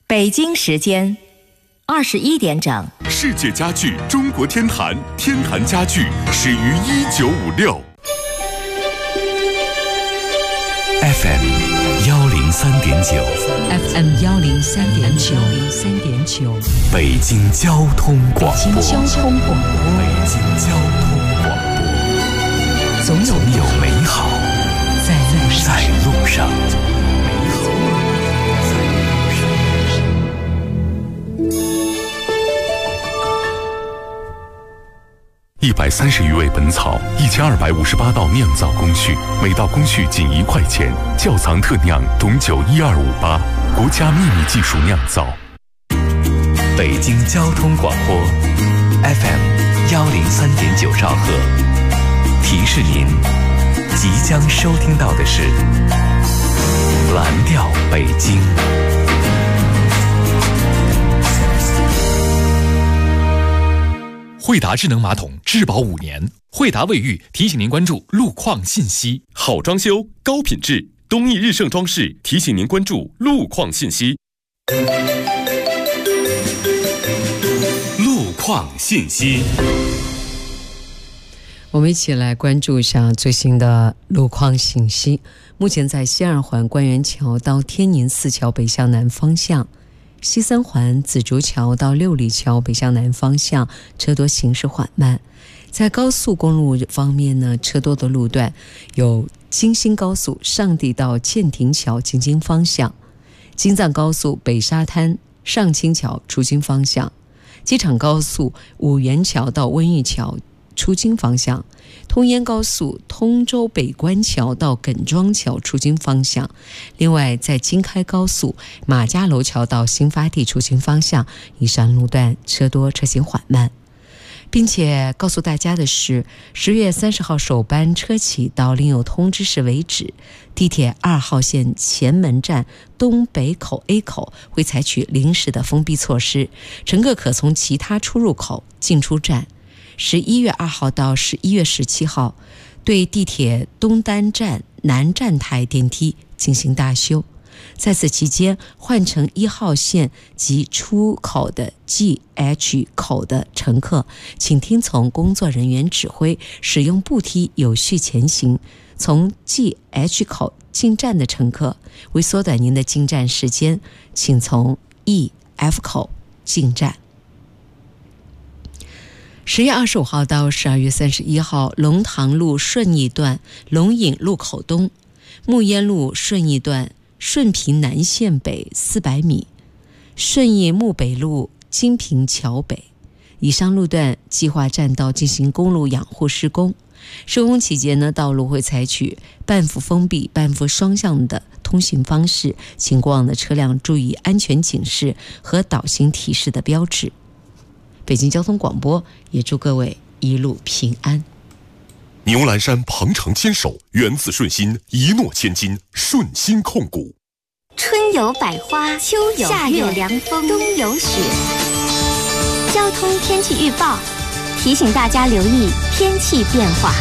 北京时间21点整。 世界家具中国天坛，天坛家具始于1956。 FM 103.9 FM 103.9 北京交通广播。 北京交通广播。总有美好在路上。 130余味本草，1258道酿造工序，每道工序仅1块钱。窖藏特酿董酒12588，国家秘密技术酿造。 北京交通广播 FM 103.9兆赫，提示您即将收听到的是蓝调北京。 惠达智能马桶质保5年，惠达卫浴提醒您关注路况信息。 好装修，高品质，东义日盛装饰提醒您关注路况信息。 路况信息， 我们一起来关注一下最新的路况信息。目前在西二环官园桥到天宁寺桥北向南方向，西三环紫竹桥到六里桥北向南方向车多，行驶缓慢。在高速公路方面呢，车多的路段有京新高速上地到建亭桥进京方向，京藏高速北沙滩上清桥出京方向，机场高速五元桥到温榆桥出京方向，通燕高速通州北关桥到耿庄桥出京方向。另外在京开高速马家楼桥到新发地出京方向，以上路段车多，车行缓慢。并且告诉大家的是，10月30号首班车起到另有通知时为止，地铁2号线前门站东北口 A 口会采取临时的封闭措施，乘客可从其他出入口进出站。11月2号到11月17号对地铁东单站南站台电梯进行大修。在此期间，换乘1号线及出口的 GH 口的乘客，请听从工作人员指挥，使用步梯有序前行。从 GH 口进站的乘客，为缩短您的进站时间，请从 EF 口进站。10月25号到12月31号，龙塘路顺义段龙隐路口东，木烟路顺义段顺平南线北400米，顺义木北路金平桥北。以上路段计划占道进行公路养护施工。施工期间呢，道路会采取半幅封闭、半幅双向的通行方式，请过往的车辆注意安全警示和导行提示的标志。北京交通广播也祝各位一路平安。 牛栏山鹏程牵手，源自顺心，一诺千金，顺心控股。 春有百花，秋有夏有凉风，冬有雪。交通天气预报提醒大家留意天气变化。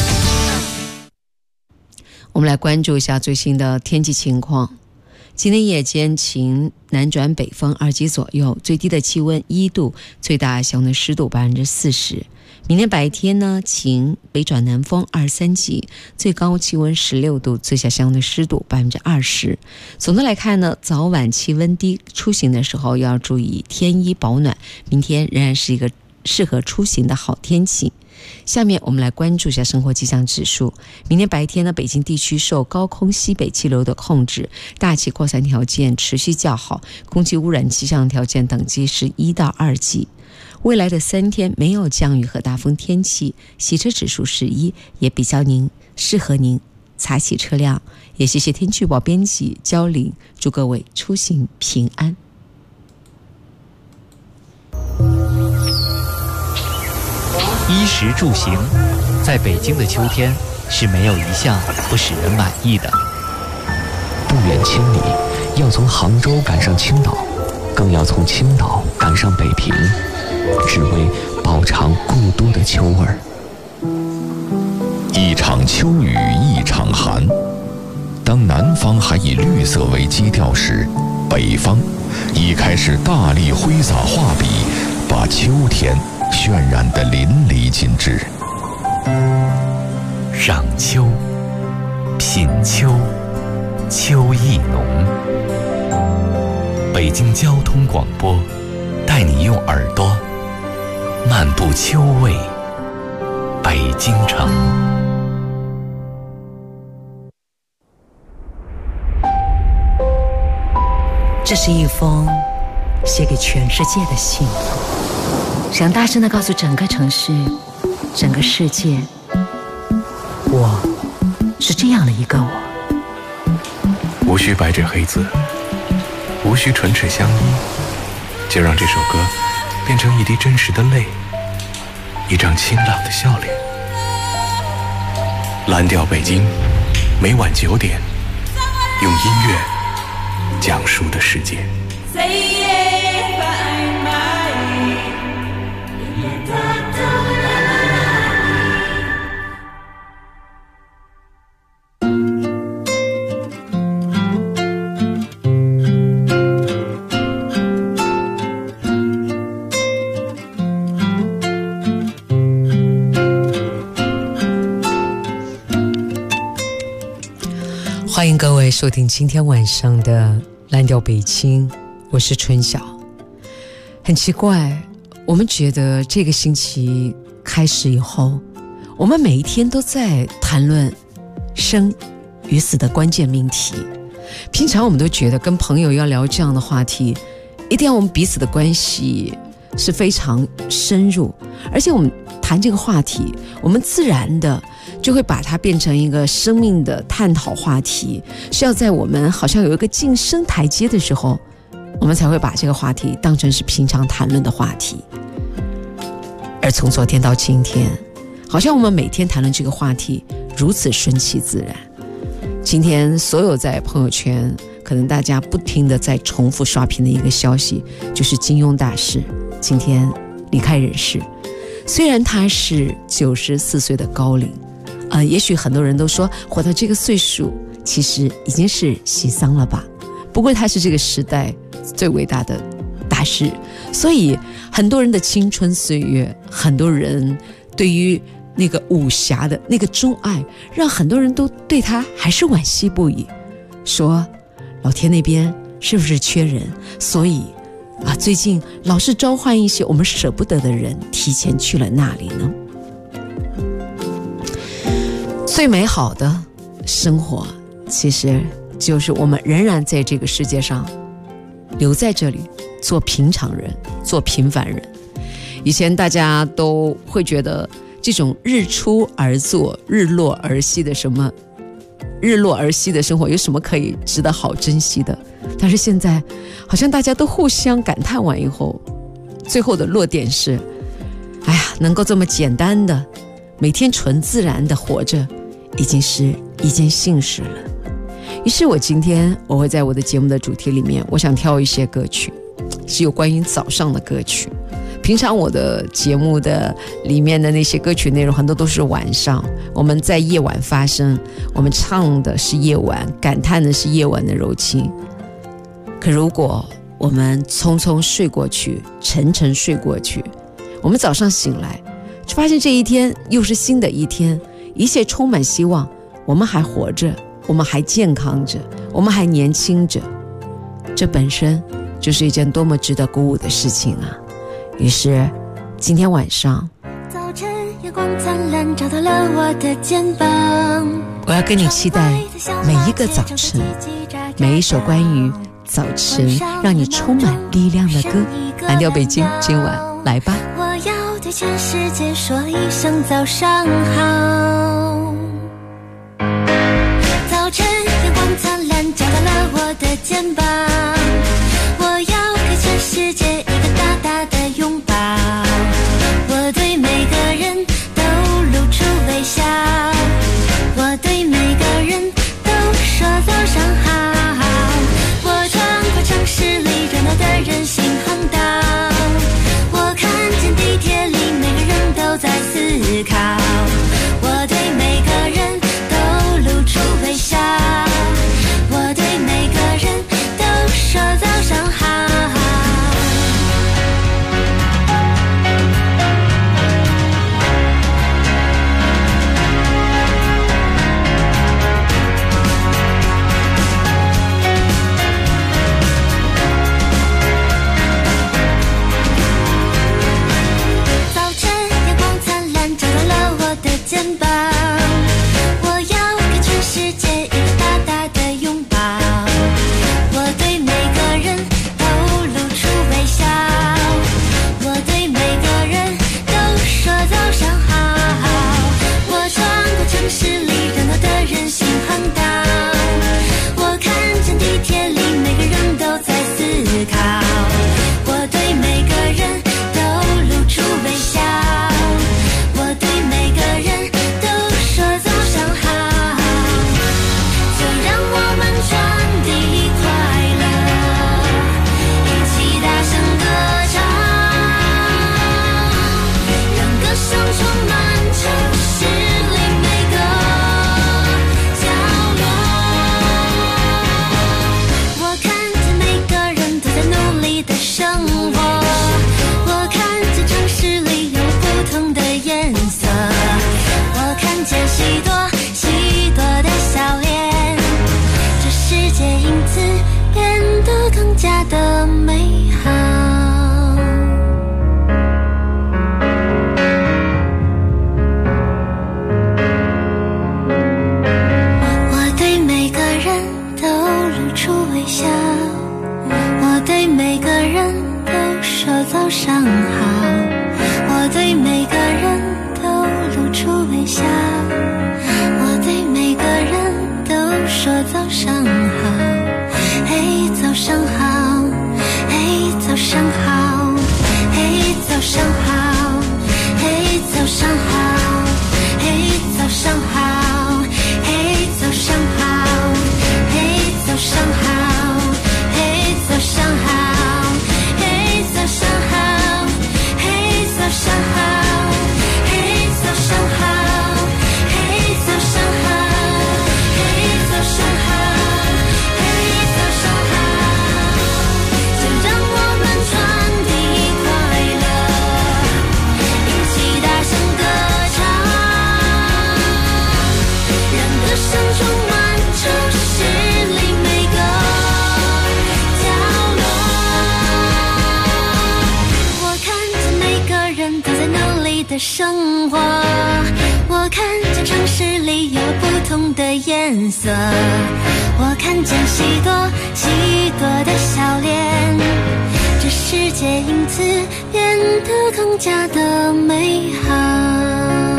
我们来关注一下最新的天气情况。今天夜间晴，南转北风2级左右，最低的气温1度，最大相对湿度40%。明天白天呢，晴，北转南风2-3级，最高气温16度，最小相对湿度20%。总的来看呢，早晚气温低，出行的时候要注意添衣保暖。明天仍然是一个适合出行的好天气。下面我们来关注一下生活气象指数。明天白天呢，北京地区受高空西北气流的控制，大气扩散条件持续较好，空气污染气象条件等级是1到2级。未来的3天没有降雨和大风天气，洗车指数是1，也比较适合您擦洗车辆。也谢谢天气预报编辑焦玲，祝各位出行平安。 衣食住行，在北京的秋天是没有一项不使人满意的。 不远千里，要从杭州赶上青岛，更要从青岛赶上北平，只为饱尝故都的秋味儿。 一场秋雨一场寒，当南方还以绿色为基调时， 北方已开始大力挥洒画笔，把秋天渲染得淋漓尽致。 赏秋，品秋，秋意浓。北京交通广播带你用耳朵漫步秋味北京城。 这是一封写给全世界的信，想大声地告诉整个城市、整个世界，我是这样的一个我。 无需白纸黑字，无需唇齿相依，就让这首歌变成一滴真实的泪，一张清朗的笑脸。蓝调北京，每晚9点，用音乐讲述的世界。 欢迎各位收听今天晚上的蓝调北京，我是春晓。很奇怪，我们觉得这个星期开始以后，我们每一天都在谈论生与死的关键命题。平常我们都觉得跟朋友要聊这样的话题，一定要我们彼此的关系是非常深入，而且我们谈这个话题，我们自然的就会把它变成一个生命的探讨话题，是要在我们好像有一个晋升台阶的时候，我们才会把这个话题当成是平常谈论的话题。而从昨天到今天，好像我们每天谈论这个话题如此顺其自然。今天所有在朋友圈可能大家不停地在重复刷屏的一个消息，就是金庸大师今天离开人世。虽然他是94岁的高龄，也许很多人都说活到这个岁数其实已经是喜丧了吧，不过他是这个时代最伟大的大师，所以很多人的青春岁月，很多人对于那个武侠的那个钟爱，让很多人都对他还是惋惜不已，说老天那边是不是缺人，所以最近老是召唤一些我们舍不得的人提前去了那里呢。最美好的生活其实就是我们仍然在这个世界上留在这里，做平常人，做平凡人。以前大家都会觉得这种日出而作日落而息的生活有什么可以值得好珍惜的，但是现在好像大家都互相感叹完以后，最后的落点是能够这么简单的每天纯自然的活着，已经是一件幸事了。于是今天我会在我的节目的主题里面，我想挑一些歌曲是有关于早上的歌曲。平常我的节目的里面的那些歌曲内容很多都是晚上，我们在夜晚发生，我们唱的是夜晚，感叹的是夜晚的柔情。可如果我们匆匆睡过去，沉沉睡过去，我们早上醒来就发现这一天又是新的一天，一切充满希望，我们还活着，我们还健康着，我们还年轻着，这本身就是一件多么值得鼓舞的事情啊！于是今天晚上， 早晨阳光灿烂照到了我的肩膀， 我要跟你期待每一个早晨，每一首关于早晨让你充满力量的歌。蓝调北京，今晚来吧。 我要对全世界说一声早上好。早晨阳光灿烂照到了我的肩膀，我要给全世界一个大大的拥抱，我对每个人都露出微笑，我对每个人都说早上好。我穿过城市里热闹的人行横道，我看见地铁里每个人都在思考，我对每个人都露出微笑，我对每个人都此变得更加的美好。我对每个人都露出微笑，我对每个人都说早上好，我对每个人都露出微笑，我对每个人都说早上好，嘿早上好，嘿早上好，嘿早上好，嘿早上好，嘿早上好，嘿早上好，嘿早上好，嘿早上好，嘿早上好，嘿早上好，嘿早上好，嘿早上好，嘿早上好，嘿早上好，就让我们传递快乐，一起大声歌唱，让歌声充满城市里每个角落。我看见每个人都在努力的生活，我看见城市里有不同的颜色，我看见许多许多的笑脸，这世界因此变得更加的美好。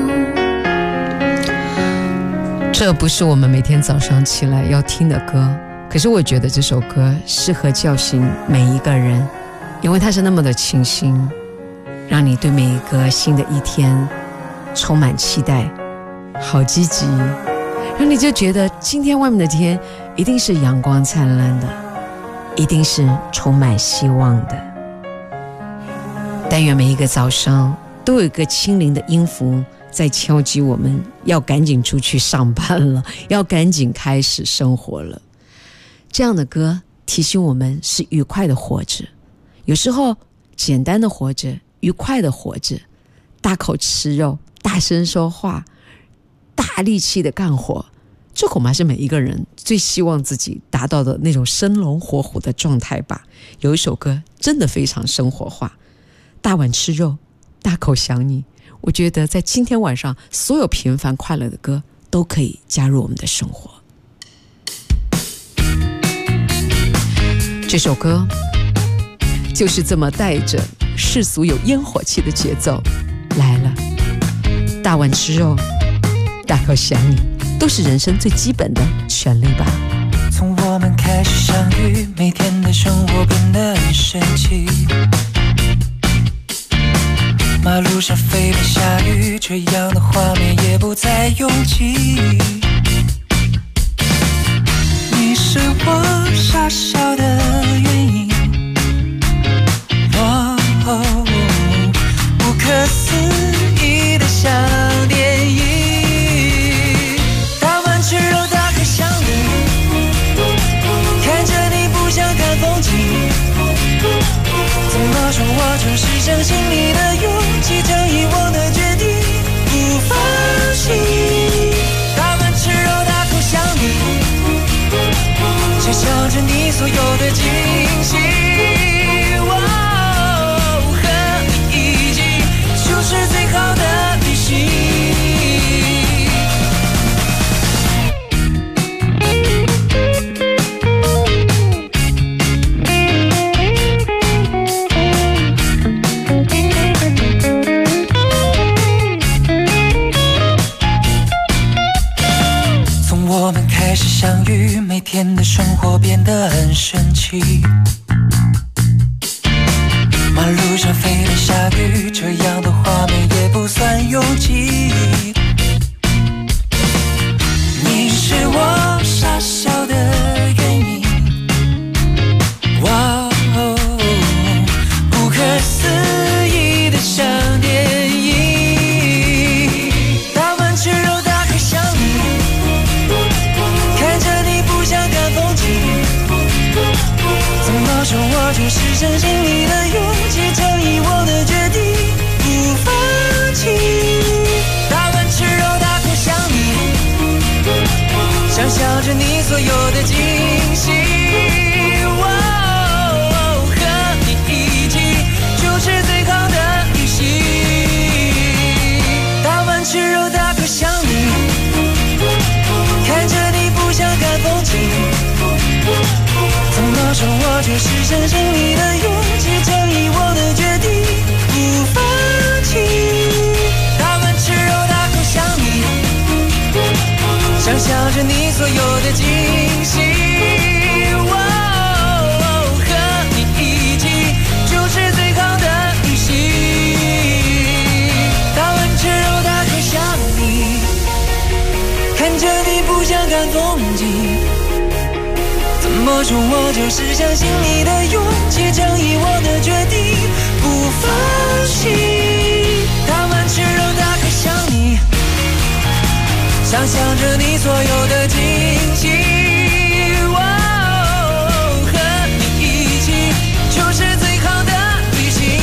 这不是我们每天早上起来要听的歌，可是我觉得这首歌适合叫醒每一个人，因为它是那么的清新，让你对每一个新的一天充满期待，好积极，让你就觉得今天外面的天一定是阳光灿烂的，一定是充满希望的。但愿每一个早上都有一个轻灵的音符在敲击我们，要赶紧出去上班了，要赶紧开始生活了。这样的歌提醒我们是愉快的活着，有时候简单的活着，愉快的活着，大口吃肉，大声说话，大力气的干活，这恐怕是每一个人最希望自己达到的那种生龙活虎的状态吧。有一首歌真的非常生活化，大碗吃肉，大口想你。我觉得在今天晚上，所有平凡快乐的歌都可以加入我们的生活。这首歌就是这么带着世俗有烟火气的节奏来了。大碗吃肉，大口想你，都是人生最基本的权利吧。 从我们开始相遇，每天的生活变得很神奇。马路上飞奔下雨，这样的画面也不再拥挤。你是我傻笑的原因，不可思议的像电影。大碗吃肉，大口想你，看着你不想看风景。怎么说，我就是相信你的勇气，正义我的决定，不放弃。大碗吃肉，大口想你，想象着你所有的惊喜。和你一起就是最好的旅行。开始相遇，每天的生活变得很神奇。马路上飞奔下雨，这样的画面也不算拥挤。你是我傻笑的原因，不可思议的像电影。大碗吃肉，大口想你，看着你不想看风景。怎么说，我就是相信你的勇气，正义我的决定，不放弃。大碗吃肉，大口想你，想象着你所有的惊喜。 我就是相信你的勇气，正义我的决定，不放弃。他们吃肉大口想你，想象着你所有的惊喜。和你一起就是最好的旅行。他们吃肉大口想你，看着你不想看风景。怎么说我就是相信你的勇气，正义我的决定，不放弃。他们吃肉大口想你，想象着你所有的惊喜。和你一起就是最好的旅行。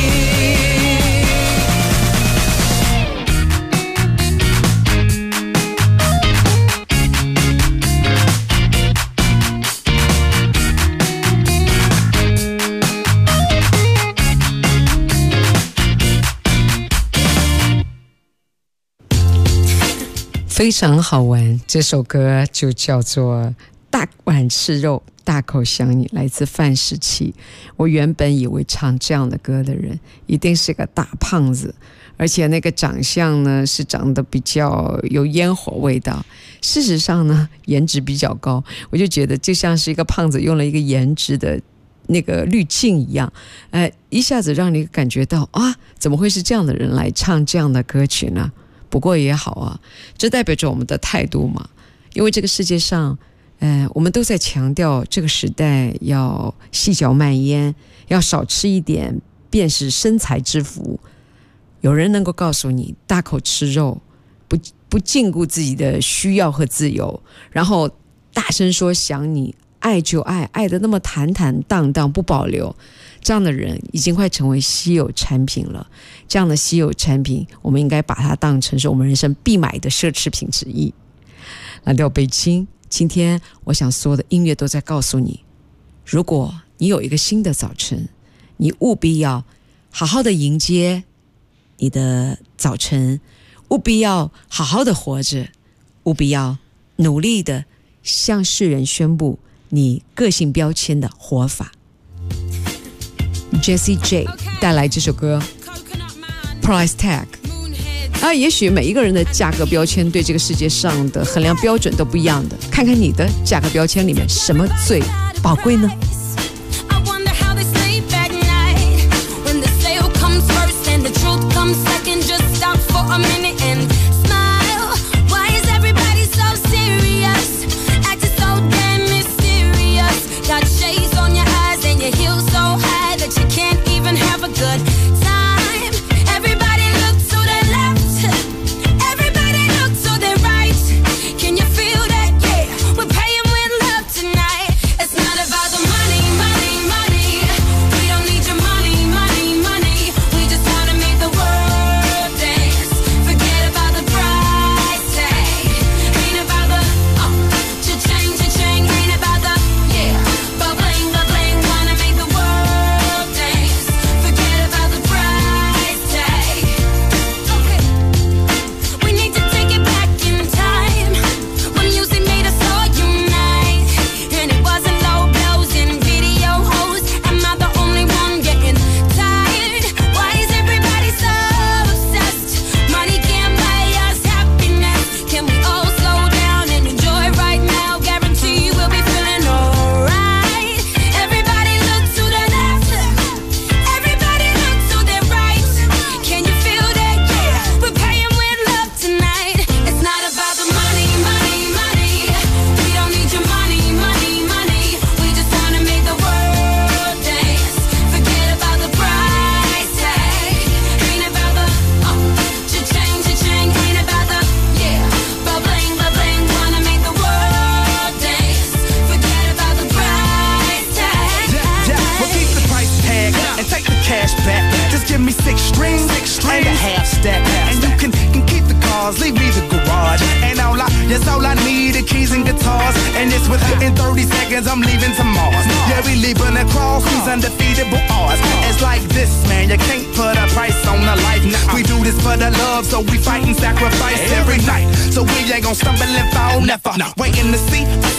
非常好玩，这首歌就叫做《大碗吃肉大口想你》，来自范世琦。我原本以为唱这样的歌的人一定是个大胖子，而且那个长相呢是长得比较有烟火味道。事实上呢，颜值比较高，我就觉得就像是一个胖子用了一个颜值的那个滤镜一样，一下子让你感觉到啊，怎么会是这样的人来唱这样的歌曲呢？不过也好啊，这代表着我们的态度嘛。因为这个世界上，我们都在强调这个时代要细嚼慢咽，要少吃一点便是身材之福。有人能够告诉你大口吃肉，不禁锢自己的需要和自由，然后大声说想你，爱就爱，爱得那么坦坦荡荡不保留，这样的人已经快成为稀有产品了。这样的稀有产品，我们应该把它当成是我们人生必买的奢侈品之一。来到北京，今天我想所有的音乐都在告诉你，如果你有一个新的早晨，你务必要好好的迎接你的早晨，务必要好好的活着，务必要努力的向世人宣布你个性标签的活法。Jessie J 带来这首歌 Price Tag。 也许每一个人的价格标签对这个世界上的衡量标准都不一样的，看看你的价格标签里面什么最宝贵呢？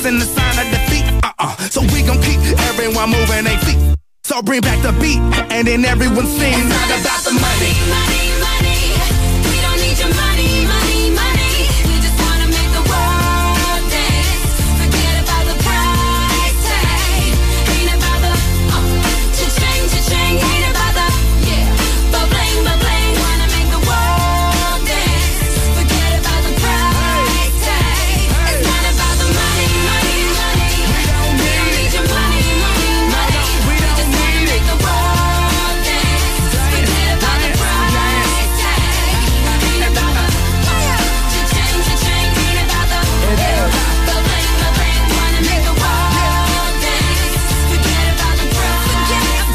and the sign of defeat. So we gon' keep everyone moving their feet. So bring back the beat, and then everyone sings. It's not about the money. Money, money. We don't need your money, money, money. We just wanna make the world dance. Forget about the price tag. Ain't about the cha-ching, cha-ching. Ain't about the ba-bling, ba-bling. Wanna make the world dance. Forget about the price tag. It's not about the money, money, money. We don't need your money, money, money. We just wanna make the world dance. Forget about the price tag. Ain't about the cha-ching, cha-ching. Ain't about the ba-bling, ba-bling. Wanna make the world dance. Forget about the price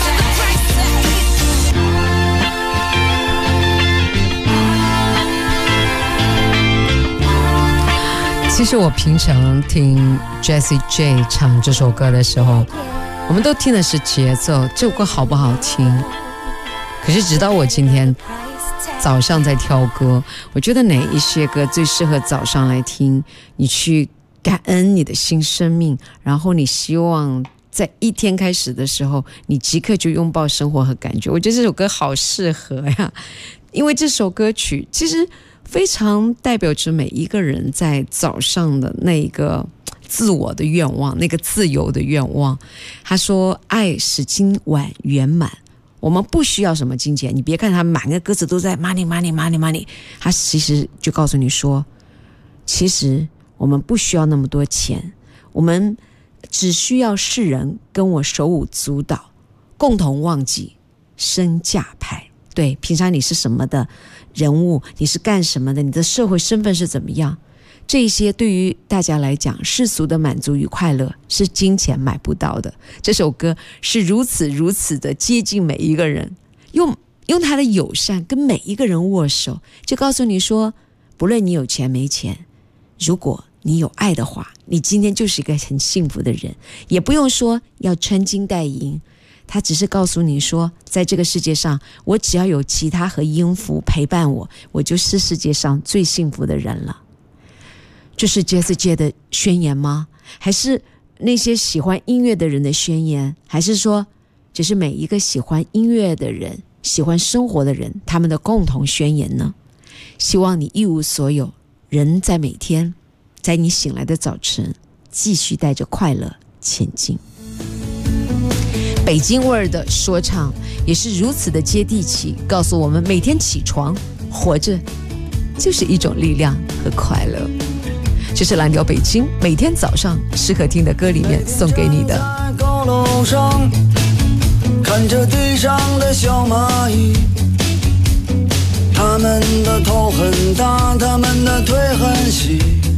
tag. 其实我平常听 Jessie J 唱这首歌的时候，我们都听的是节奏，这首歌好不好听？可是直到我今天早上在挑歌，我觉得哪一些歌最适合早上来听，你去感恩你的新生命，然后你希望在一天开始的时候，你即刻就拥抱生活和感觉。我觉得这首歌好适合呀，因为这首歌曲其实非常代表着每一个人在早上的那个自我的愿望，那个自由的愿望。他说爱使今晚圆满，我们不需要什么金钱，你别看他满个歌词都在 money money money money， 他其实就告诉你说，其实我们不需要那么多钱，我们只需要世人跟我手舞足蹈，共同忘记身价派。对，平常你是什么的人物，你是干什么的，你的社会身份是怎么样，这些对于大家来讲，世俗的满足与快乐是金钱买不到的。这首歌是如此如此的接近每一个人，用他的友善跟每一个人握手，就告诉你说，不论你有钱没钱，如果你有爱的话，你今天就是一个很幸福的人，也不用说要穿金戴银，他只是告诉你说，在这个世界上，我只要有吉他和音符陪伴我，我就是世界上最幸福的人了。这是 Jessie J 的宣言吗？还是那些喜欢音乐的人的宣言？还是说只是每一个喜欢音乐的人，喜欢生活的人，他们的共同宣言呢？希望你一无所有，人在每天，在你醒来的早晨，继续带着快乐前进。北京味儿的说唱也是如此的接地气，告诉我们每天起床活着就是一种力量和快乐。这是蓝调北京每天早上适合听的歌里面送给你的。 在高楼上看着地上的小蚂蚁，他们的头很大，他们的腿很细，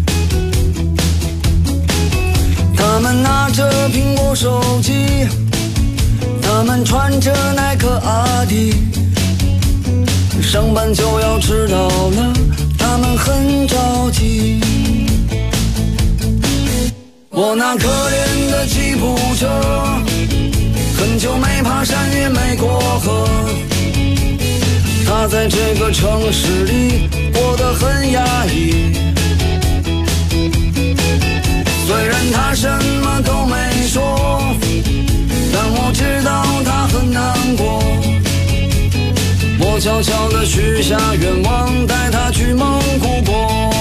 他们拿着苹果手机，他们穿着耐克阿迪，上班就要迟到了，他们很着急。我那可怜的吉普车，很久没爬山也没过河，他在这个城市里过得很压抑。虽然他什么都没说，但我知道他很难过。我悄悄地许下愿望，带他去蒙古国。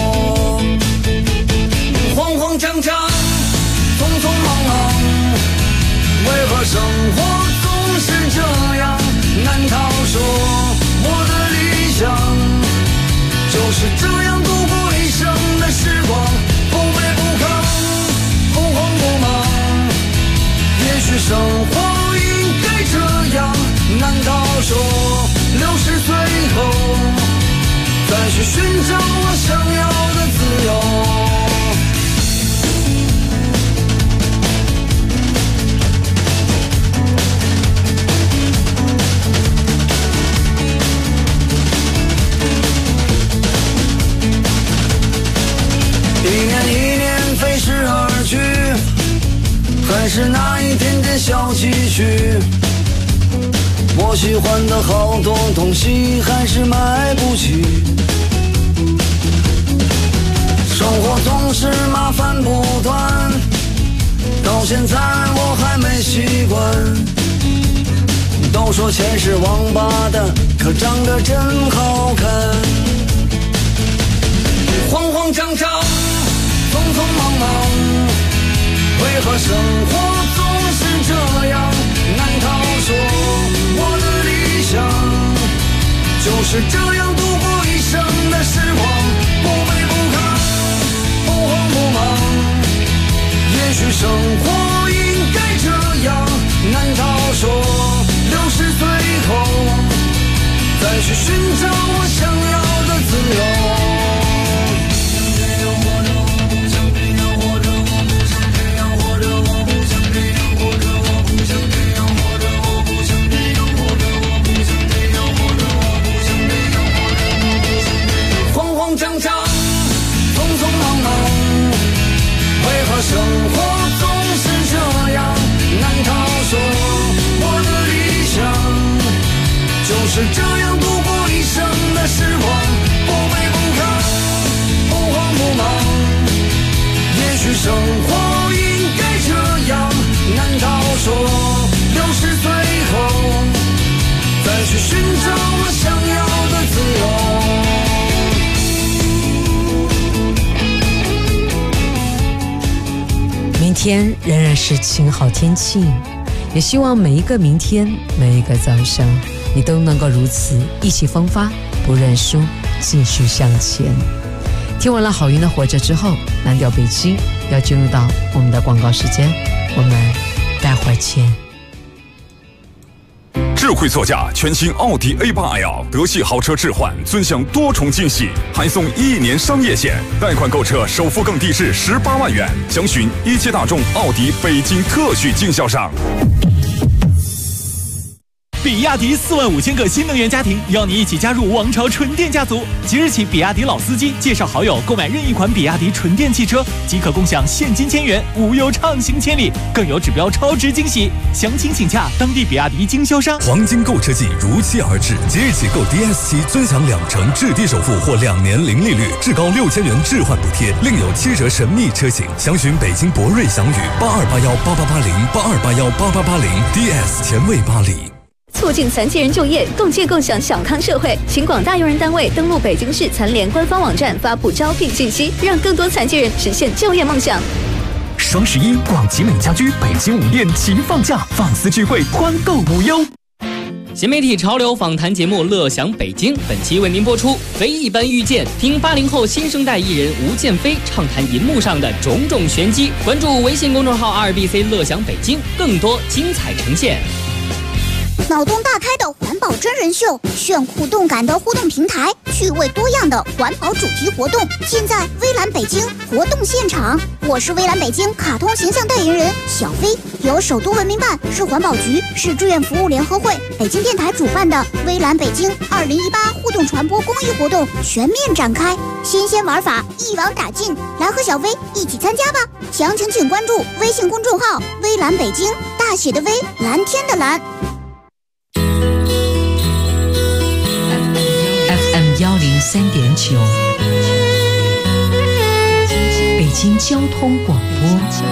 慌慌张张，匆匆忙忙，为何生活总是这样？难道说我的理想就是这样度过一生的时光？不卑不亢，不慌不忙，也许生活应该这样。难道说60岁后再去寻找我想要的自由？一年飞逝而去，还是那一点点小积蓄。我喜欢的好多东西还是买不起，生活总是麻烦不断， 到现在我还没习惯。都说钱是王八蛋，可长得真好看。慌慌张张，匆匆忙忙，为何生活总是这样？难道说我的理想就是这样度过一生的时光？不卑不亢，不慌不忙，也许生活应该这样。难道说60岁后再去寻找我想要的自由？张张，匆匆忙忙，为何生活总是这样？难道说我的理想就是这样度过一生的时光？不卑不亢，不慌不忙，也许生活应该这样。难道说60岁后再去寻找我想要的自由？ 明天仍然是晴好天气，也希望每一个明天，每一个早上，你都能够如此意气风发，不认输，继续向前。听完了好运的活着之后，蓝调北京要进入到我们的广告时间，我们待会儿见。 智慧座驾全新奥迪 A8L 德系豪车置换，尊享多重惊喜，还送1年商业险，贷款购车首付更低至18万元。详询一汽大众奥迪北京特许经销商。 比亚迪45000个新能源家庭，邀你一起加入王朝纯电家族。即日起，比亚迪老司机介绍好友购买任意款比亚迪纯电汽车，即可共享现金1000元，无忧畅行千里，更有指标超值惊喜。详情请洽当地比亚迪经销商。 黄金购车季如期而至，即日起购 DS7尊享2%至低首付或2年零利率，至高6000元置换补贴，另有7折神秘车型。详询北京博瑞祥宇8281888082818880 DS 前卫巴黎。 促进残疾人就业，共建共享小康社会。请广大用人单位登录北京市残联官方网站，发布招聘信息，让更多残疾人实现就业梦想。 双11，广奇美家居北京5店齐放假，放肆聚会，欢购无忧。 新媒体潮流访谈节目《乐享北京》本期为您播出《非一般遇见》，听80后新生代艺人吴建飞畅谈银幕上的种种玄机。关注微信公众号2BC 乐享北京，更多精彩呈现。 脑洞大开的环保真人秀，炫酷动感的互动平台，趣味多样的环保主题活动，尽在微蓝北京活动现场。我是微蓝北京卡通形象代言人小飞，由首都文明办、市环保局、市志愿服务联合会、北京电台主办的微蓝北京2018互动传播公益活动全面展开，新鲜玩法一网打尽，来和小飞一起参加吧！详情请关注微信公众号微蓝北京，大写的微，蓝天的蓝。 103.9，北京交通广播，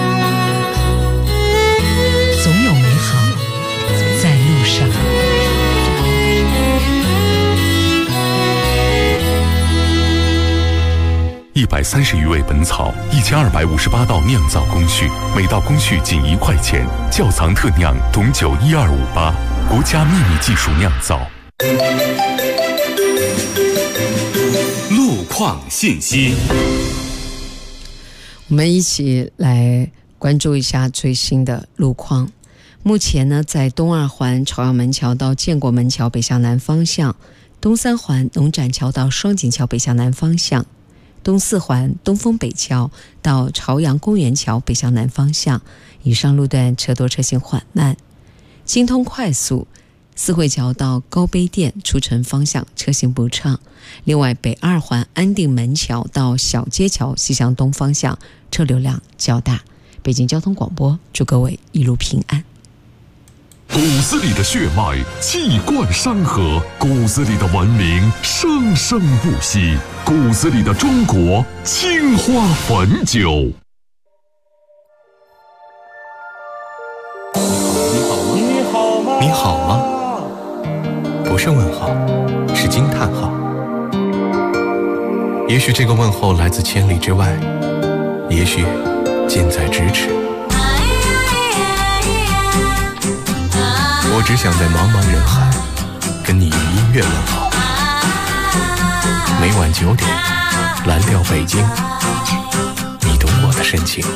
总有美好在路上。 130余味本草，1258道酿造工序，每道工序仅1块钱。窖藏特酿董酒12588，国家秘密技术酿造。 路况信息， 我们一起来关注一下最新的路况。目前呢，在东2环朝阳门桥到建国门桥北向南方向，东3环农展桥到双井桥北向南方向，东4环东风北桥到朝阳公园桥北向南方向，以上路段车多车行缓慢。京通快速四惠桥到高碑店出城方向车行不畅。另外，北2环安定门桥到小街桥西向东方向车流量较大。北京交通广播祝各位一路平安。 骨子里的血脉气贯山河，骨子里的文明生生不息，骨子里的中国青花汾酒。 你好吗？不是问号，是惊叹号。也许这个问候来自千里之外，也许近在咫尺。我只想在茫茫人海跟你用音乐问好。每晚9点，蓝调北京，你懂我的深情。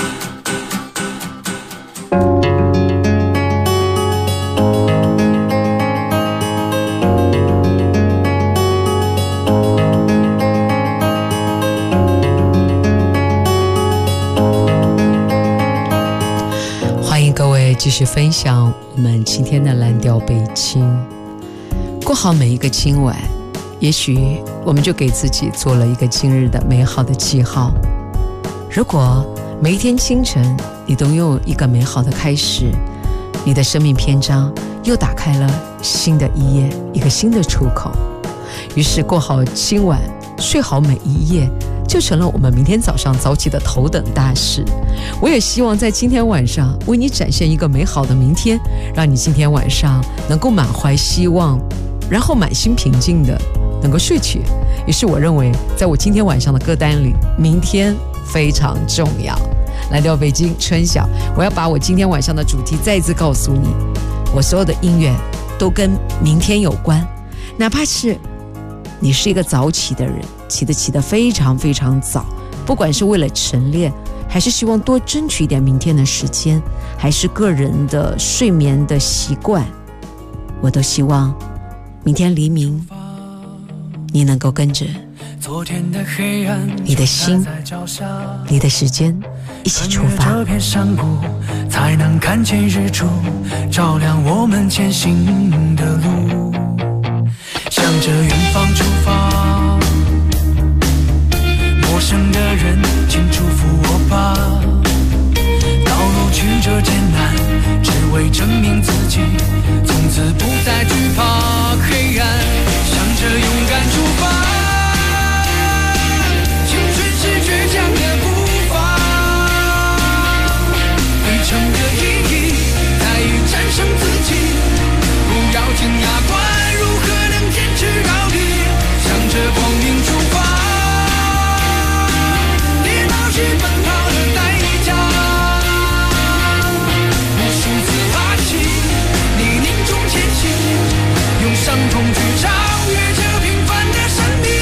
继续分享我们今天的蓝调北京。过好每一个今晚，也许我们就给自己做了一个今日的美好的记号。如果每一天清晨你都有一个美好的开始，你的生命篇章又打开了新的一页，一个新的出口。于是过好今晚，睡好每一夜，就成了我们明天早上早起的头等大事。我也希望在今天晚上为你展现一个美好的明天，让你今天晚上能够满怀希望，然后满心平静的能够睡去。也是我认为在我今天晚上的歌单里，明天非常重要。蓝调北京春晓，我要把我今天晚上的主题再一次告诉你，我所有的音乐都跟明天有关。哪怕是你是一个早起的人，起得非常非常早，不管是为了晨练，还是希望多争取一点明天的时间，还是个人的睡眠的习惯，我都希望明天黎明你能够跟着你的心，你的时间一起出发。 这片山谷才能看见日出，照亮我们前行的路，向着远方出发。陌生的人请祝福我吧，道路曲折艰难，只为证明自己，从此不再惧怕黑暗，向着勇敢出发。青春是倔强的步伐，旅程的意义在于战胜自己，不要惊讶关如何能坚持到底，向着光明出发。是奔跑的代价，无数次爬起，泥泞中前行，用伤痛去超越这平凡的生命。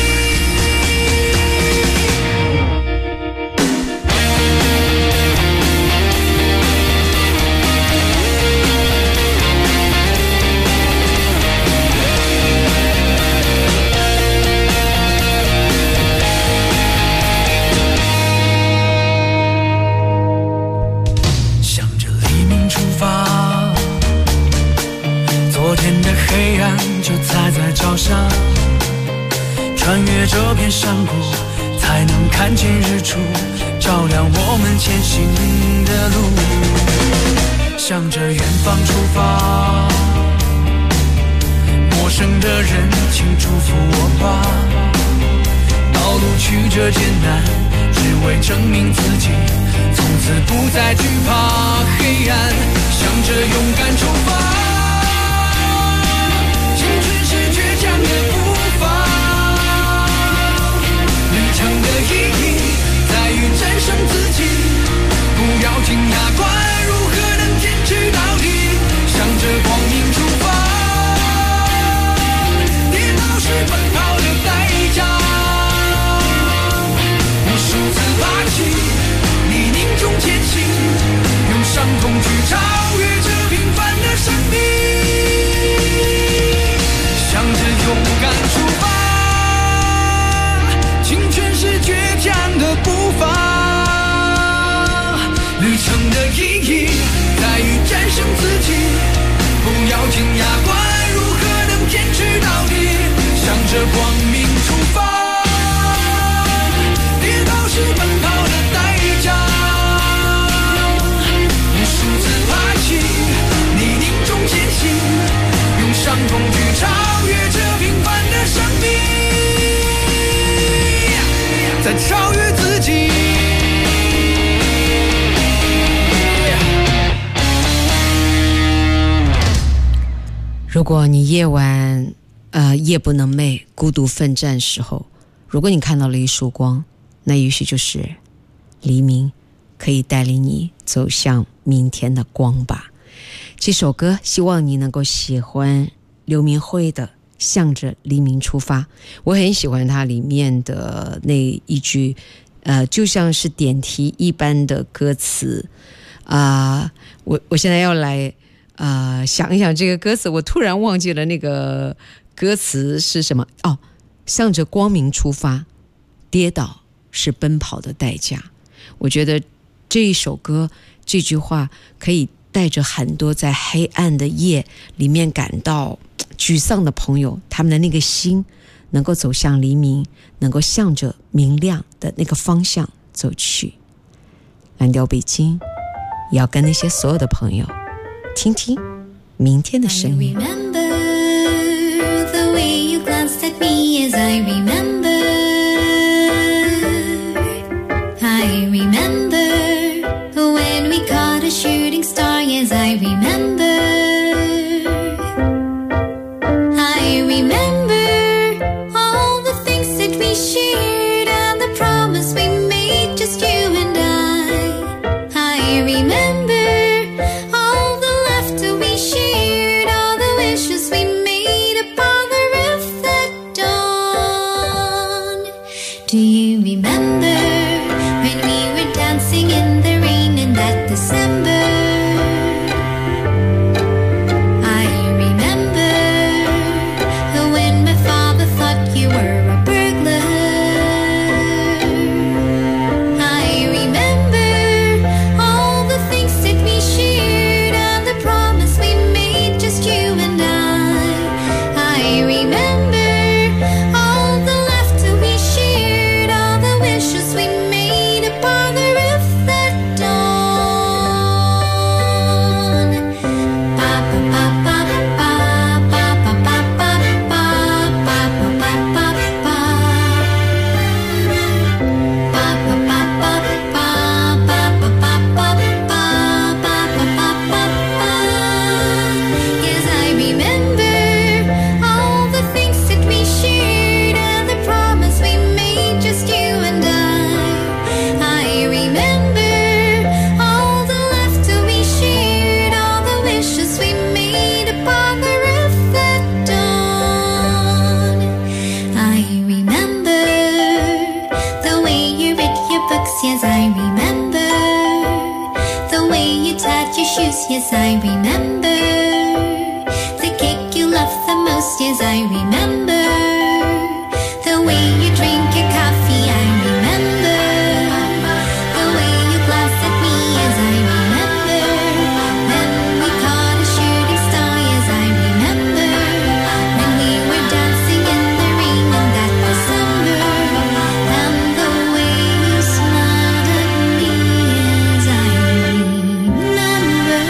昨天的黑暗就踩在脚下，穿越这片山谷才能看见日出，照亮我们前行的路，向着远方出发。陌生的人请祝福我吧，道路曲折艰难，只为证明自己，从此不再惧怕黑暗，向着勇敢出发。青春是倔强的步伐，旅程的意义在于战胜自己，不要惊讶关如何能坚持到底，向着光明出发。跌倒是奔跑的代价，无数次爬起，泥泞中前行，用伤痛去超越如果你夜晚夜不能寐，孤独奋战时候，如果你看到了一束光，那也许就是黎明可以带领你走向明天的光吧。这首歌希望你能够喜欢刘明慧的向着黎明出发。我很喜欢它里面的那一句就像是点题一般的歌词我现在要来想一想这个歌词，我突然忘记了那个歌词是什么向着光明出发，跌倒是奔跑的代价。我觉得这一首歌这句话可以带着很多在黑暗的夜里面感到沮丧的朋友，他们的那个心能够走向黎明，能够向着明亮的那个方向走去。蓝调北京也要跟那些所有的朋友听听明天的声音。 The way you glanced at me as I remember when we caught a shooting star. Yes, I remember all the things that we shared and the promise we made, just you and I remember all the laughter we shared, all the wishes we made upon the roof at dawn. Do you remember when we were dancing in the rain in that December? I remember when my father thought you were a burglar. I remember all the things that we shared and the promise we made, just you and I remember all the laughter we shared, all the wishes we made upon the roof at dawn. Pa pa pa pa pa pa pa pa pa pa pa pa pa pa. Pa pa pa pa pa pa pa pa pa pa pa pa pa. Yes, I remember all the things that we shared and the promise we made, just you and I remember all the laughter we shared, all the wishes we made upon the roof at dawn. I remember the way you read your books. Yes, I remember the way you tied your shoes. Yes, I remember the cake you loved the most. Yes, I remember the way you drink your coffee. I remember the way you glanced at me. Yes, I remember when we caught a shooting star. Yes, I remember when we were dancing in the rain in that December, and the way you smiled at me. Yes, I remember.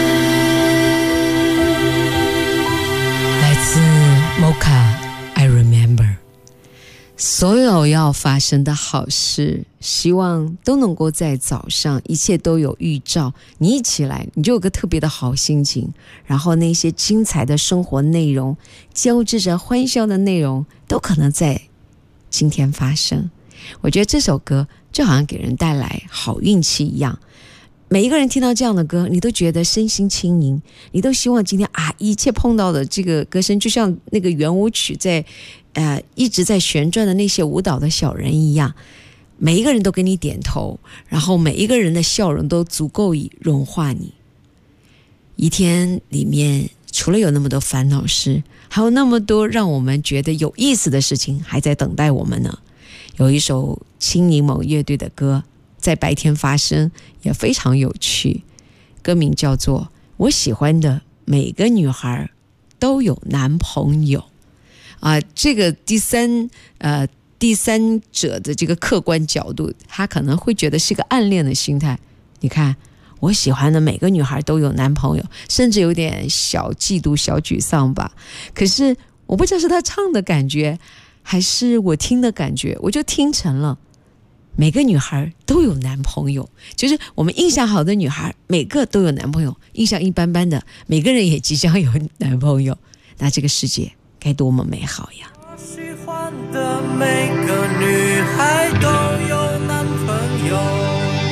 来自 Mocha I Remember。 所有要发生的好事，希望都能够在早上一切都有预兆，你一起来你就有个特别的好心情，然后那些精彩的生活内容交织着欢笑的内容都可能在今天发生。我觉得这首歌就好像给人带来好运气一样，每一个人听到这样的歌，你都觉得身心轻盈，你都希望今天一切碰到的这个歌声就像那个圆舞曲在一直在旋转的那些舞蹈的小人一样，每一个人都给你点头，然后每一个人的笑容都足够以融化你。一天里面除了有那么多烦恼事，还有那么多让我们觉得有意思的事情还在等待我们呢。有一首青柠檬乐队的歌在白天发生，也非常有趣，歌名叫做《我喜欢的每个女孩都有男朋友》这个第三者的这个客观角度，他可能会觉得是个暗恋的心态。你看，我喜欢的每个女孩都有男朋友，甚至有点小嫉妒小沮丧吧。可是我不知道是他唱的感觉还是我听的感觉，我就听成了每个女孩都有男朋友，就是我们印象好的女孩每个都有男朋友，印象一般般的每个人也即将有男朋友，那这个世界该多么美好呀。 我喜欢的每个女孩都有男朋友。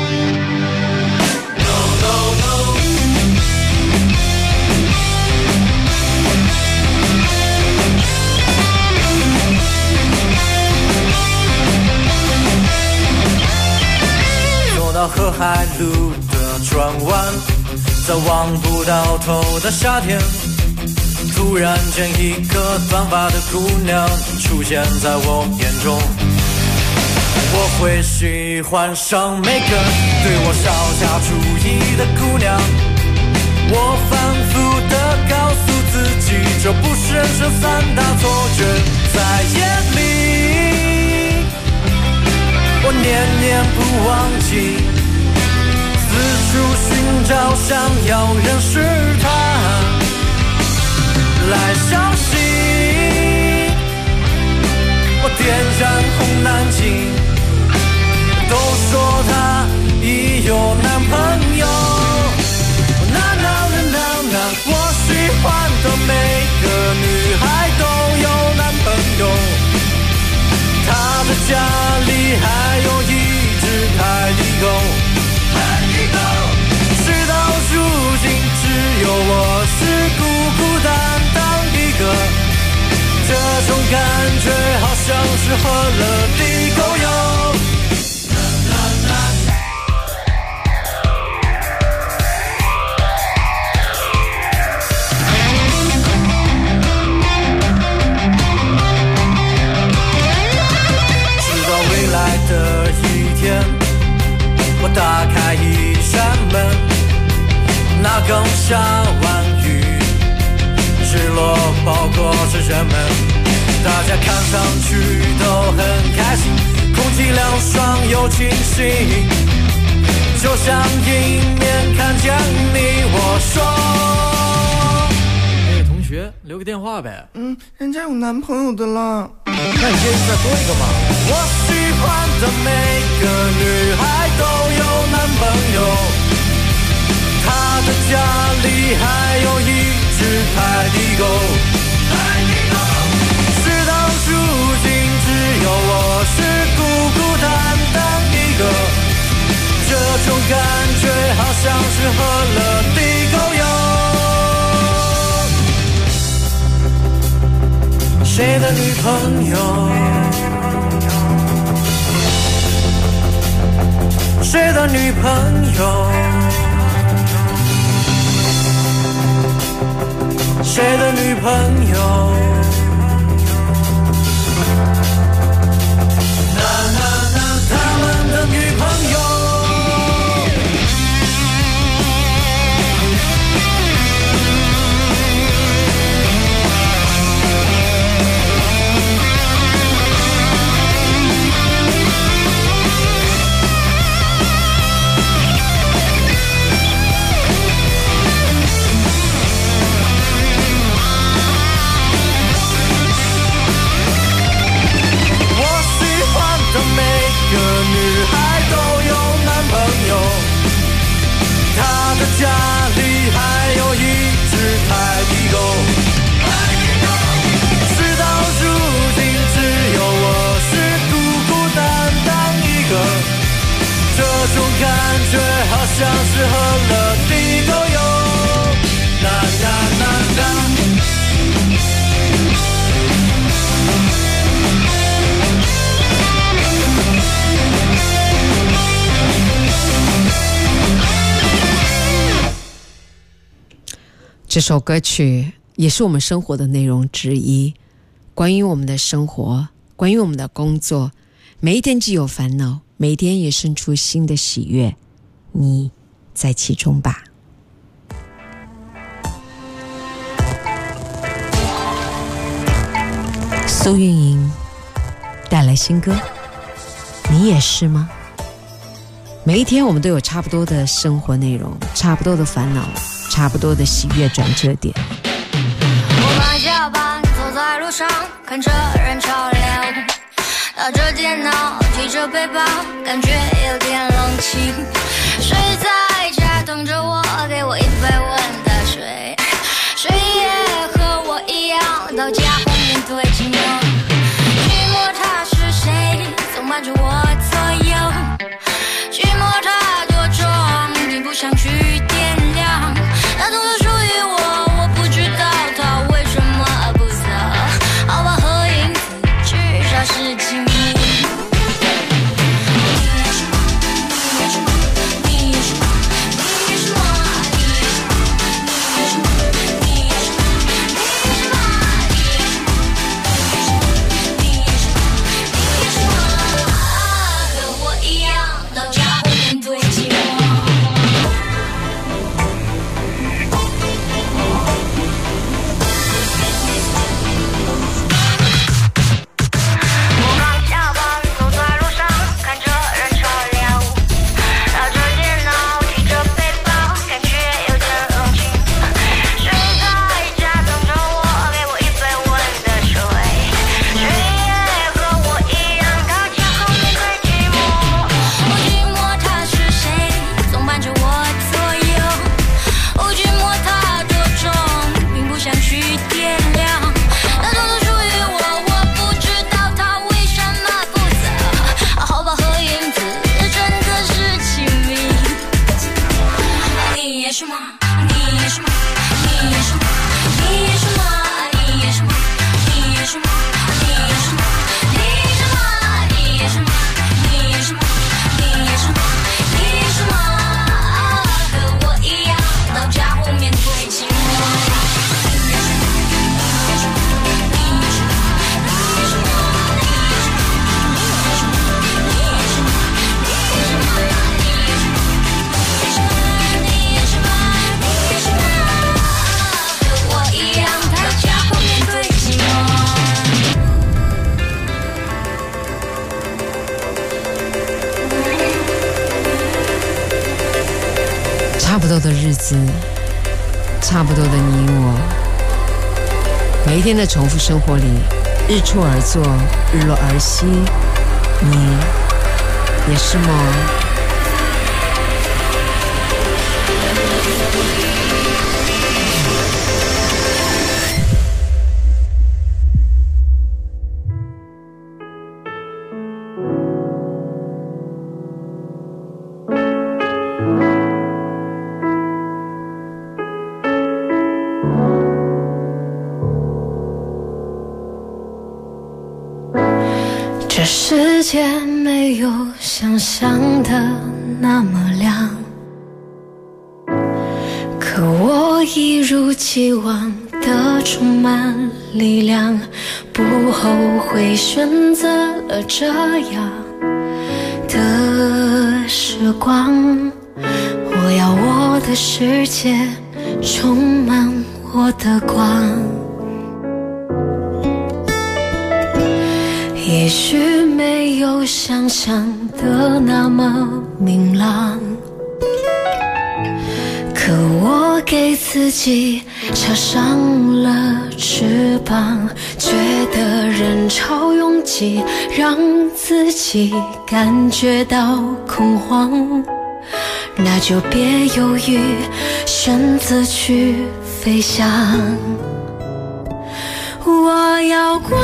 走到河海路的转弯，在望不到头的夏天，突然间一个短发的姑娘出现在我眼中。我会喜欢上每个对我少下注意的姑娘，我反复地告诉自己，这不是人生三大错觉。在夜里我念念不忘记，四处寻找想要认识她，来相信我点燃红蓝镜，都说她已有男朋友。我喜欢的每个女孩都有男朋友，她的家里还有一只泰迪狗。事到如今只有我是孤孤单单一个，这种感觉好像是喝了地沟油。的一天，我打开一扇门，那刚下完雨，日落包裹着人们，大家看上去都很开心，空气凉爽又清新，就像迎面看见你。我说，同学留个电话呗。人家有男朋友的了。那你介意再多一个吗？我喜欢的每个女孩都有男朋友，她的家里还有一只泰迪狗。事到如今只有我是孤孤单单一个，这种感觉好像是喝了地沟油。谁的女朋友？谁的女朋友？谁的女朋友？他们的女朋友。每个女孩都有男朋友，她的家里还有一只泰迪狗。事到如今只有我是孤孤单单一个，这种感觉好像是喝了地沟油。 这首歌曲也是我们生活的内容之一，关于我们的生活，关于我们的工作，每一天既有烦恼，每一天也生出新的喜悦，你在其中吧。苏运莹带来新歌，你也是吗？每一天我们都有差不多的生活内容，差不多的烦恼，差不多的喜悦转折点。 我慢下班，走在路上，看着人潮流， 拿着电脑，提着背包，感觉有点冷清。谁在家等着我，给我一杯温的水？谁也和我一样，到家后面对寂寞。寂寞它是谁，总伴着我左右？寂寞它多重，并不想去掂量。它总是属于我，我不知道它为什么不走。好吧，和影子至少是亲密。 差不多的日子，差不多的你我，每一天的重复生活里，日出而作，日落而息，你也是吗？ 这世界没有想象的那么亮，可我一如既往的充满力量，不后悔选择了这样的时光。我要我的世界充满我的光，也许没有想象的那么明朗，可我给自己插上了翅膀，觉得人潮拥挤，让自己感觉到恐慌，那就别犹豫，选择去飞翔。我要光，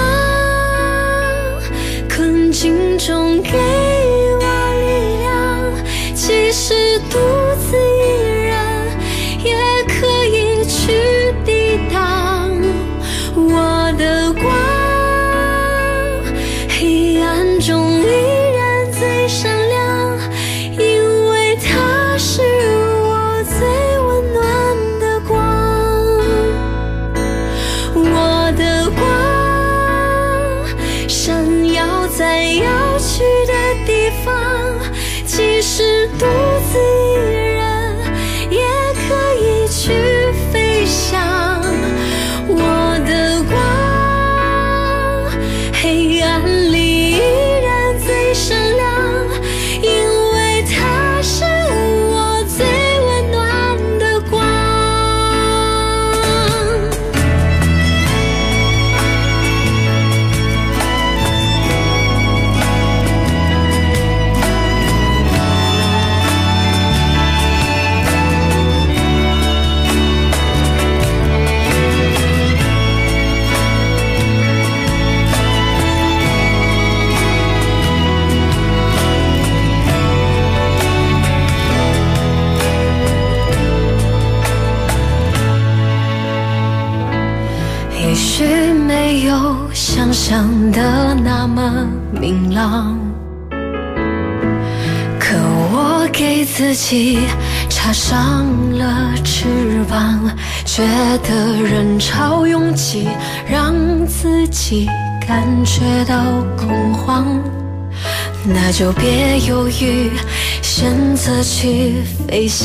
困境中给我力量，即使独自一人也可以去抵挡。我的光，黑暗中依然最闪亮，因为它是我最温暖的光。我的光闪耀在遥去的地也许没有想象的那么明朗，可我给自己插上了翅膀，觉得人潮拥挤让自己感觉到恐慌，那就别犹豫，选择去飞翔。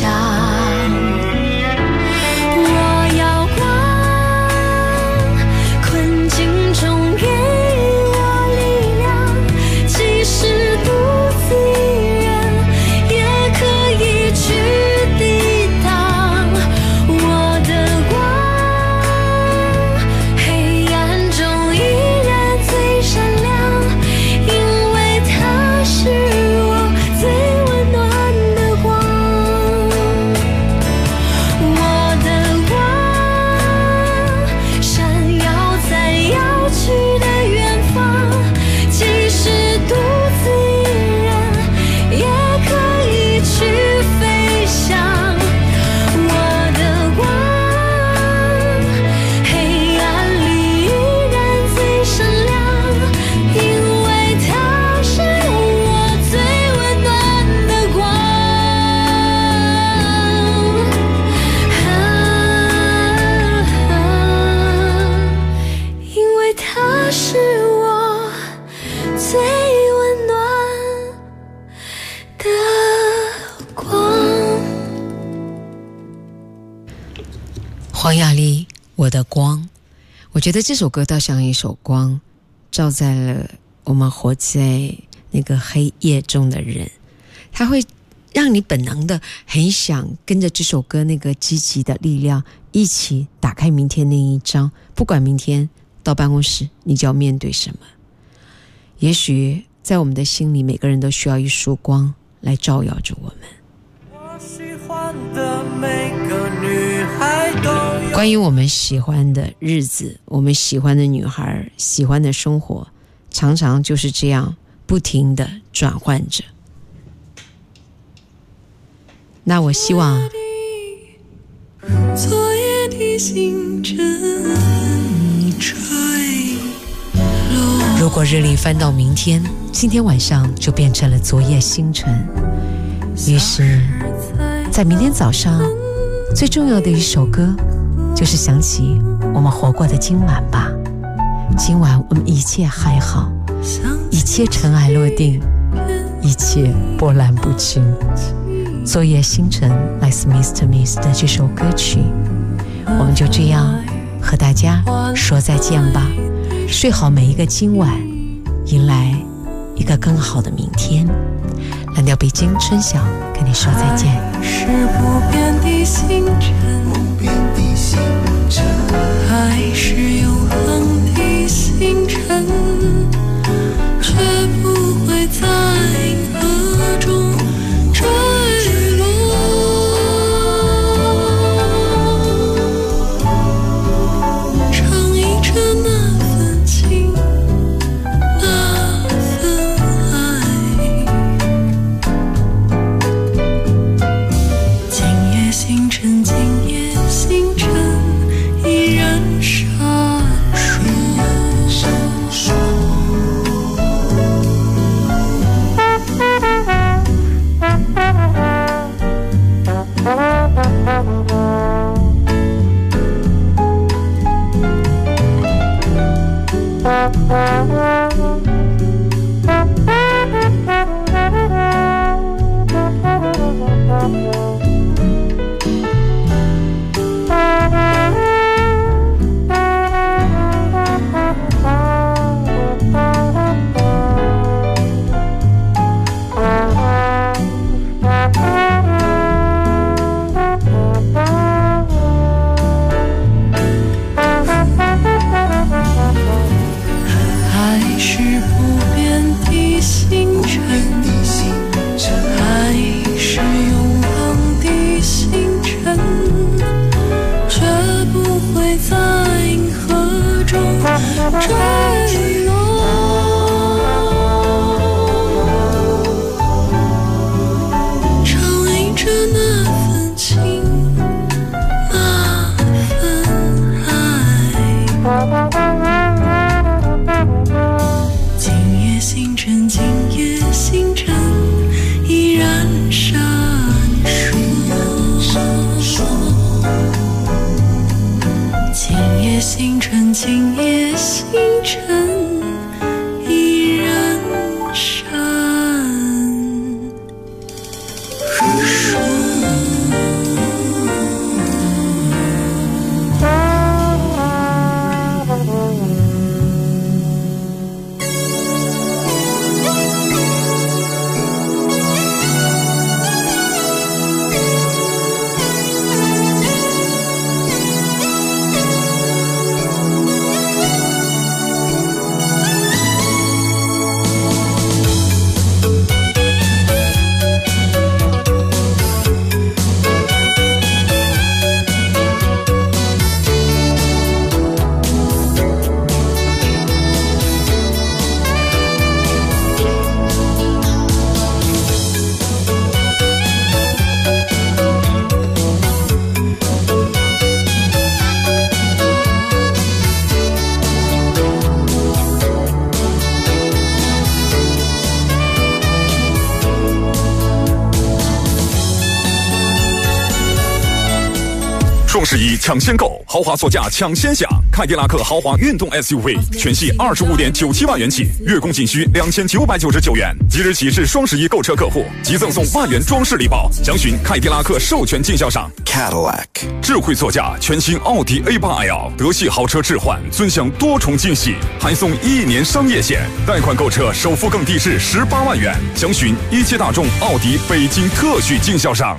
黄雅莉，我的光。我觉得这首歌倒像一首光，照在了我们活在那个黑夜中的人，它会让你本能的很想跟着这首歌那个积极的力量一起打开明天那一章，不管明天到办公室你就要面对什么。也许在我们的心里，每个人都需要一束光来照耀着我们。 我喜欢的每个女孩都有关于我们喜欢的日子，我们喜欢的女孩，喜欢的生活，常常就是这样不停地转换着。那我希望昨夜的星辰坠落， 如果日历翻到明天，今天晚上就变成了昨夜星辰。于是在明天早上，最重要的一首歌就是想起我们活过的今晚吧。今晚我们一切还好，一切尘埃落定，一切波澜不惊。昨夜星辰来自 Mr. Miss 的这首歌曲，我们就这样和大家说再见吧。睡好每一个今晚，迎来一个更好的明天。蓝调北京春晓跟你说再见。 是不变的星辰，还是永恒的星辰，却不会在银河中坠落。唱一着那份情，那份爱。今夜星辰，今夜星辰依然闪烁。还是不变的星辰，还是永恒的星辰，却不会在银河中坠落。唱一着那份情，那份爱。 夜星辰，今夜星辰依然闪烁。 双11抢先购，豪华座驾抢先享。凯迪拉克豪华运动 SUV 全系25.97万元起，月供仅需2999元。即日起至双11购车客户，即赠送万元装饰礼包。详询凯迪拉克授权经销商 Cadillac。智慧座驾，全新奥迪 A8L 德系豪车置换，尊享多重惊喜，还送1年商业险，贷款购车首付更低至18万元。详询一汽大众奥迪北京特许经销商。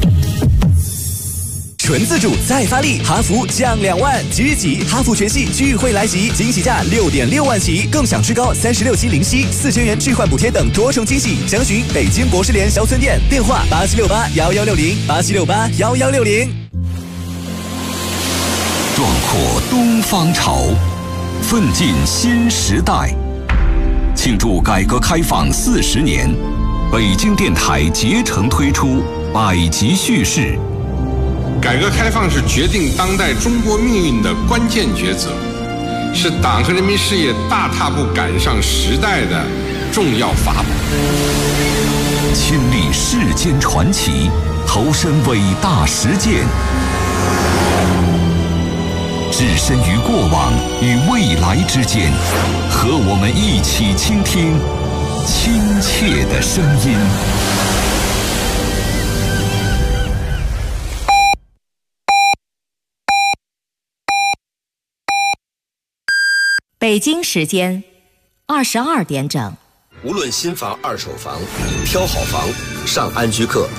纯自主再发力，哈弗降2万，即日起哈弗全系聚会来袭，惊喜价6.6万起，更享至高36期零息，4000元置换补贴等多重惊喜。详询北京博士联销村店，电话87681160，87681160。 壮阔东方潮，奋进新时代。庆祝改革开放40年，北京电台竭诚推出百集叙事。 改革开放是决定当代中国命运的关键抉择，是党和人民事业大踏步赶上时代的重要法宝。 亲历世间传奇，投身伟大实践，置身于过往与未来之间，和我们一起倾听亲切的声音。 北京时间22点整。 无论新房二手房，挑好房上安居客